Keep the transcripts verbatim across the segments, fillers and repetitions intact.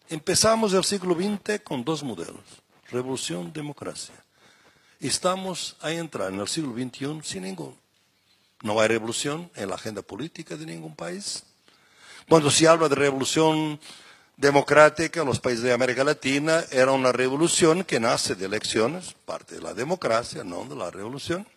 Empezamos el siglo veinte con dos modelos, revolución, democracia. Estamos a entrar en el siglo veintiuno sin ninguno. No hay revolución en la agenda política de ningún país. Cuando se habla de revolución democrática en los países de América Latina, era una revolución que nace de elecciones, parte de la democracia, no de la revolución.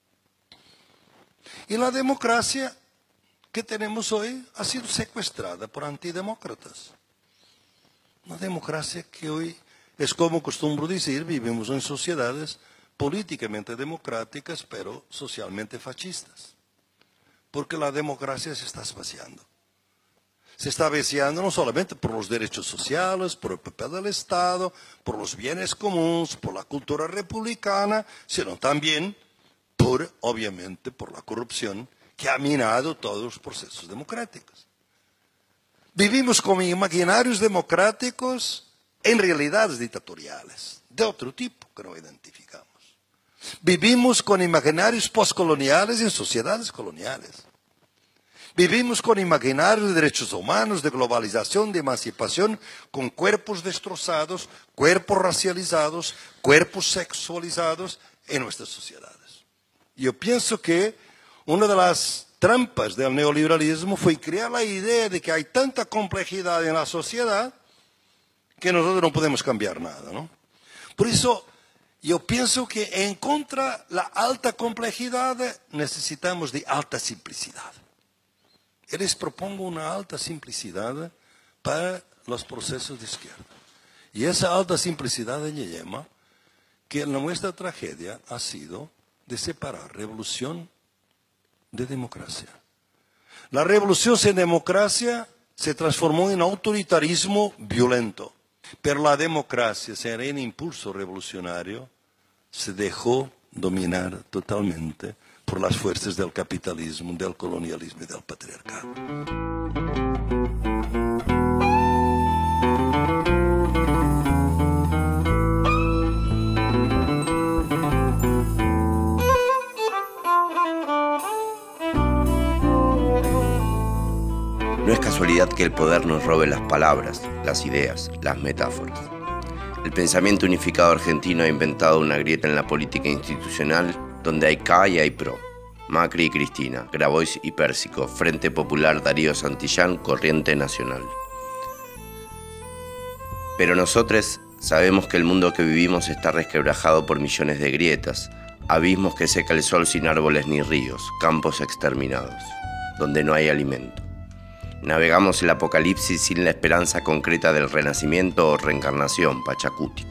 Y la democracia que tenemos hoy ha sido secuestrada por antidemócratas. Una democracia que hoy es, como acostumbro decir, vivimos en sociedades políticamente democráticas, pero socialmente fascistas. Porque la democracia se está esvaciando. Se está vaciando no solamente por los derechos sociales, por el papel del Estado, por los bienes comunes, por la cultura republicana, sino también por, obviamente, por la corrupción que ha minado todos los procesos democráticos. Vivimos con imaginarios democráticos en realidades dictatoriales, de otro tipo que no identificamos. Vivimos con imaginarios postcoloniales en sociedades coloniales. Vivimos con imaginarios de derechos humanos, de globalización, de emancipación, con cuerpos destrozados, cuerpos racializados, cuerpos sexualizados en nuestras sociedades. Yo pienso que una de las trampas del neoliberalismo fue crear la idea de que hay tanta complejidad en la sociedad que nosotros no podemos cambiar nada, ¿no? Por eso yo pienso que en contra de la alta complejidad necesitamos de alta simplicidad. Y les propongo una alta simplicidad para los procesos de izquierda. Y esa alta simplicidad le llama que nuestra tragedia ha sido de separar revolución de democracia. La revolución sin democracia se transformó en autoritarismo violento, pero la democracia, sin el impulso revolucionario, se dejó dominar totalmente por las fuerzas del capitalismo, del colonialismo y del patriarcado. No es casualidad que el poder nos robe las palabras, las ideas, las metáforas. El pensamiento unificado argentino ha inventado una grieta en la política institucional donde hay K y hay PRO. Macri y Cristina, Grabois y Pérsico, Frente Popular Darío Santillán, Corriente Nacional. Pero nosotros sabemos que el mundo que vivimos está resquebrajado por millones de grietas, abismos que seca el sol sin árboles ni ríos, campos exterminados, donde no hay alimento. Navegamos el apocalipsis sin la esperanza concreta del renacimiento o reencarnación pachacútica.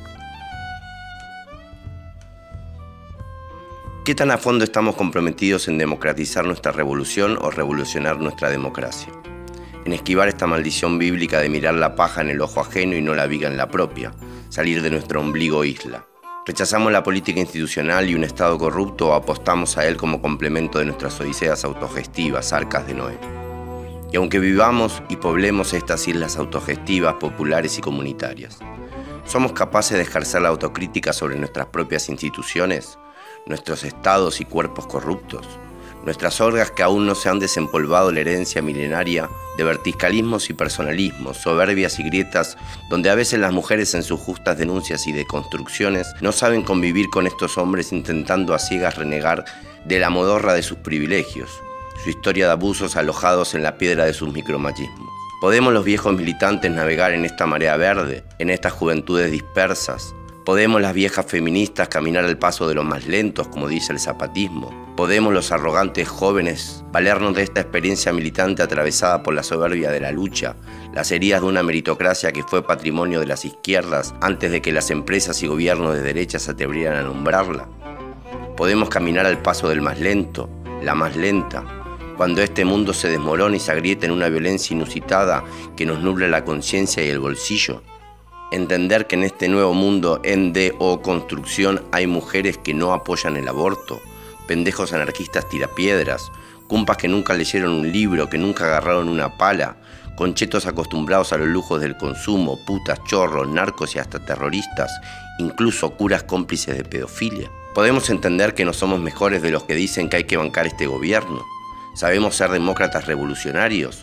¿Qué tan a fondo estamos comprometidos en democratizar nuestra revolución o revolucionar nuestra democracia? En esquivar esta maldición bíblica de mirar la paja en el ojo ajeno y no la viga en la propia, salir de nuestro ombligo isla. ¿Rechazamos la política institucional y un Estado corrupto o apostamos a él como complemento de nuestras odiseas autogestivas, arcas de Noé? Y aunque vivamos y poblemos estas islas autogestivas, populares y comunitarias, ¿somos capaces de ejercer la autocrítica sobre nuestras propias instituciones, nuestros estados y cuerpos corruptos, nuestras orgas que aún no se han desempolvado la herencia milenaria de verticalismos y personalismos, soberbias y grietas, donde a veces las mujeres en sus justas denuncias y deconstrucciones no saben convivir con estos hombres intentando a ciegas renegar de la modorra de sus privilegios, su historia de abusos alojados en la piedra de sus micromachismos? ¿Podemos los viejos militantes navegar en esta marea verde, en estas juventudes dispersas? ¿Podemos las viejas feministas caminar al paso de los más lentos, como dice el zapatismo? ¿Podemos los arrogantes jóvenes valernos de esta experiencia militante atravesada por la soberbia de la lucha, las heridas de una meritocracia que fue patrimonio de las izquierdas antes de que las empresas y gobiernos de derecha se atrevieran a nombrarla? ¿Podemos caminar al paso del más lento, la más lenta, cuando este mundo se desmorona y se agrieta en una violencia inusitada que nos nubla la conciencia y el bolsillo? Entender que en este nuevo mundo en de o construcción hay mujeres que no apoyan el aborto, pendejos anarquistas tirapiedras, cumpas que nunca leyeron un libro, que nunca agarraron una pala, conchetos acostumbrados a los lujos del consumo, putas, chorros, narcos y hasta terroristas, incluso curas cómplices de pedofilia. Podemos entender que no somos mejores de los que dicen que hay que bancar este gobierno. ¿Sabemos ser demócratas revolucionarios?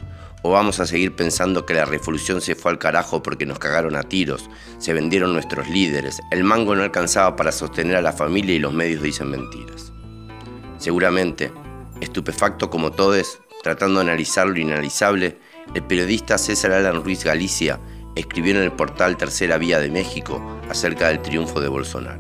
¿O vamos a seguir pensando que la revolución se fue al carajo porque nos cagaron a tiros, se vendieron nuestros líderes, el mango no alcanzaba para sostener a la familia y los medios dicen mentiras? Seguramente, estupefacto como todos, tratando de analizar lo inanalizable, el periodista César Alan Ruiz Galicia escribió en el portal Tercera Vía de México acerca del triunfo de Bolsonaro.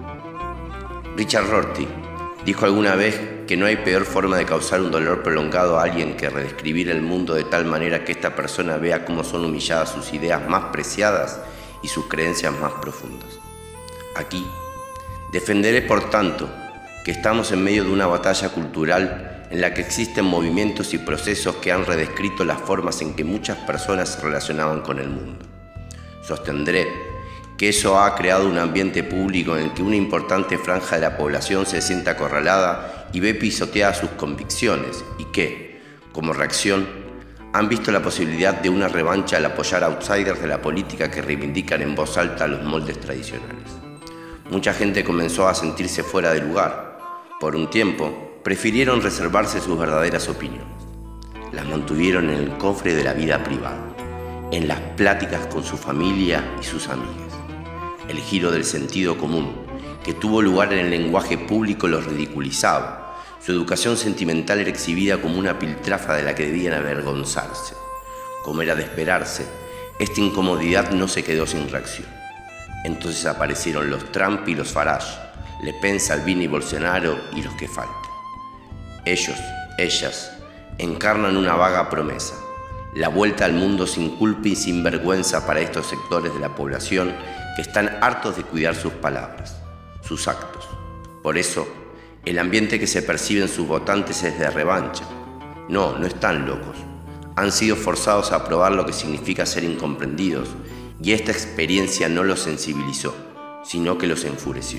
Richard Rorty dijo alguna vez que no hay peor forma de causar un dolor prolongado a alguien que redescribir el mundo de tal manera que esta persona vea cómo son humilladas sus ideas más preciadas y sus creencias más profundas. Aquí, defenderé por tanto que estamos en medio de una batalla cultural en la que existen movimientos y procesos que han redescrito las formas en que muchas personas se relacionaban con el mundo. Sostendré que eso ha creado un ambiente público en el que una importante franja de la población se siente acorralada y ve pisoteadas sus convicciones y que, como reacción, han visto la posibilidad de una revancha al apoyar a outsiders de la política que reivindican en voz alta los moldes tradicionales. Mucha gente comenzó a sentirse fuera de lugar. Por un tiempo, prefirieron reservarse sus verdaderas opiniones. Las mantuvieron en el cofre de la vida privada, en las pláticas con su familia y sus amigas. El giro del sentido común, que tuvo lugar en el lenguaje público, los ridiculizaba. Su educación sentimental era exhibida como una piltrafa de la que debían avergonzarse. Como era de esperarse, esta incomodidad no se quedó sin reacción. Entonces aparecieron los Trump y los Farage, Le Pen, Salvini y Bolsonaro y los que faltan. Ellos, ellas, encarnan una vaga promesa, la vuelta al mundo sin culpa y sin vergüenza para estos sectores de la población que están hartos de cuidar sus palabras, sus actos. Por eso, el ambiente que se percibe en sus votantes es de revancha. No, no están locos. Han sido forzados a probar lo que significa ser incomprendidos y esta experiencia no los sensibilizó, sino que los enfureció.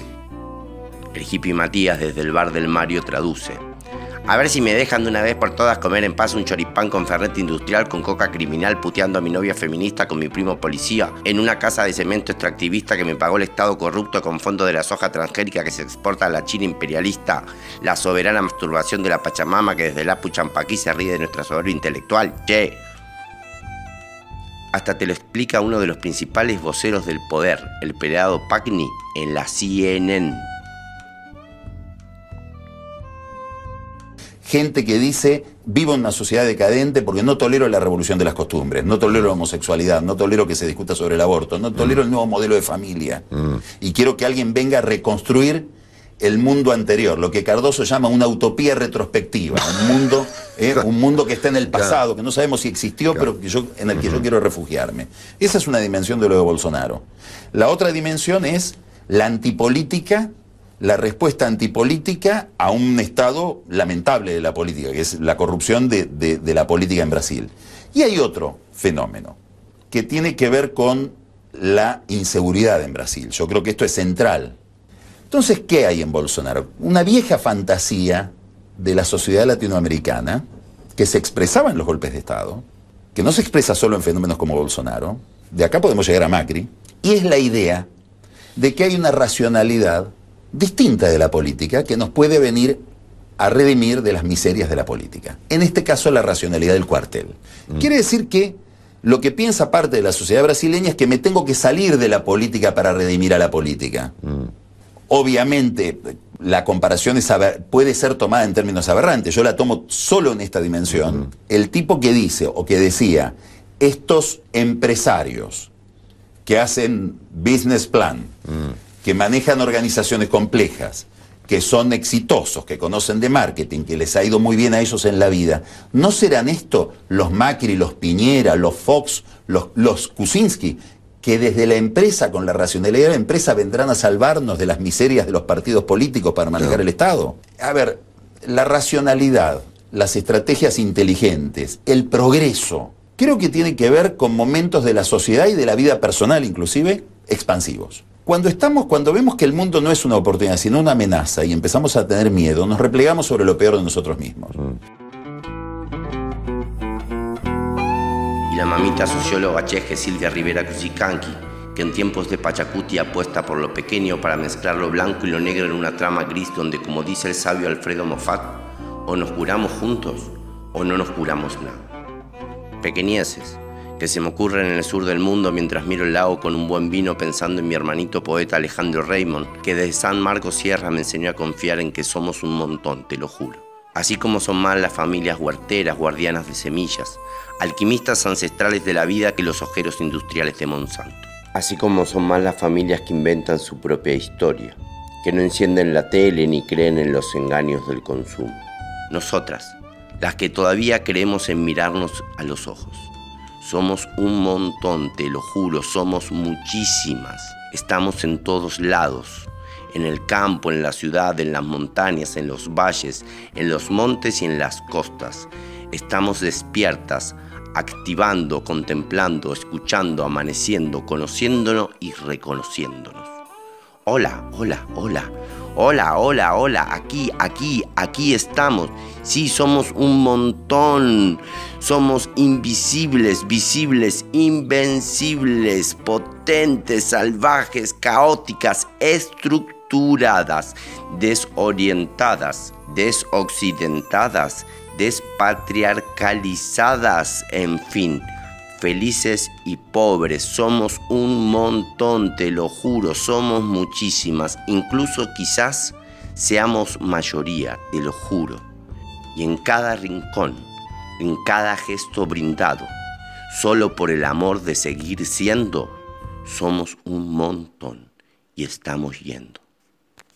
El hippie Matías desde el bar del Mario traduce: a ver si me dejan de una vez por todas comer en paz un choripán con ferrete industrial con coca criminal puteando a mi novia feminista con mi primo policía en una casa de cemento extractivista que me pagó el Estado corrupto con fondos de la soja transgénica que se exporta a la China imperialista, la soberana masturbación de la Pachamama que desde la Puchampaquí se ríe de nuestra soberbia intelectual. Che. Hasta te lo explica uno de los principales voceros del poder, el pelado Pacni, en la C N N. Gente que dice, vivo en una sociedad decadente porque no tolero la revolución de las costumbres, no tolero la homosexualidad, no tolero que se discuta sobre el aborto, no tolero mm. el nuevo modelo de familia. Mm. Y quiero que alguien venga a reconstruir el mundo anterior, lo que Cardoso llama una utopía retrospectiva, un mundo, eh, un mundo que está en el pasado, que no sabemos si existió, pero que yo, en el que yo quiero refugiarme. Esa es una dimensión de lo de Bolsonaro. La otra dimensión es la antipolítica, la respuesta antipolítica a un estado lamentable de la política, que es la corrupción de, de, de la política en Brasil. Y hay otro fenómeno que tiene que ver con la inseguridad en Brasil. Yo creo que esto es central. Entonces, ¿qué hay en Bolsonaro? Una vieja fantasía de la sociedad latinoamericana que se expresaba en los golpes de Estado, que no se expresa solo en fenómenos como Bolsonaro, de acá podemos llegar a Macri, y es la idea de que hay una racionalidad distinta de la política que nos puede venir a redimir de las miserias de la política. En este caso, la racionalidad del cuartel. Mm. Quiere decir que lo que piensa parte de la sociedad brasileña es que me tengo que salir de la política para redimir a la política. Mm. Obviamente, la comparación es puede ser tomada en términos aberrantes. Yo la tomo solo en esta dimensión. Mm. El tipo que dice o que decía, estos empresarios que hacen business plan, mm. que manejan organizaciones complejas, que son exitosos, que conocen de marketing, que les ha ido muy bien a ellos en la vida, ¿no serán esto los Macri, los Piñera, los Fox, los, los Kuczynski, que desde la empresa, con la racionalidad de la empresa, vendrán a salvarnos de las miserias de los partidos políticos para manejar no. el Estado? A ver, la racionalidad, las estrategias inteligentes, el progreso, creo que tiene que ver con momentos de la sociedad y de la vida personal, inclusive, expansivos. Cuando estamos, cuando vemos que el mundo no es una oportunidad, sino una amenaza, y empezamos a tener miedo, nos replegamos sobre lo peor de nosotros mismos. Y la mamita socióloga cheje Silvia Rivera Cusicanqui, que en tiempos de Pachacuti apuesta por lo pequeño para mezclar lo blanco y lo negro en una trama gris donde, como dice el sabio Alfredo Moffat, o nos curamos juntos o no nos curamos nada. pequeñeces que se me ocurren en el sur del mundo mientras miro el lago con un buen vino pensando en mi hermanito poeta Alejandro Raymond, que desde San Marcos Sierra me enseñó a confiar en que somos un montón, te lo juro. Así como son más las familias huerteras, guardianas de semillas, alquimistas ancestrales de la vida que los ojeros industriales de Monsanto. Así como son más las familias que inventan su propia historia, que no encienden la tele ni creen en los engaños del consumo. Nosotras, las que todavía creemos en mirarnos a los ojos. Somos un montón, te lo juro, somos muchísimas. Estamos en todos lados, en el campo, en la ciudad, en las montañas, en los valles, en los montes y en las costas. Estamos despiertas, activando, contemplando, escuchando, amaneciendo, conociéndonos y reconociéndonos. Hola, hola, hola, hola, hola, hola, aquí, aquí, aquí estamos. Sí, somos un montón. Somos invisibles, visibles, invencibles, potentes, salvajes, caóticas, estructuradas, desorientadas, desoccidentadas, despatriarcalizadas, en fin. Felices y pobres, somos un montón, te lo juro, somos muchísimas, incluso quizás seamos mayoría, te lo juro. Y en cada rincón, en cada gesto brindado, solo por el amor de seguir siendo, somos un montón y estamos yendo.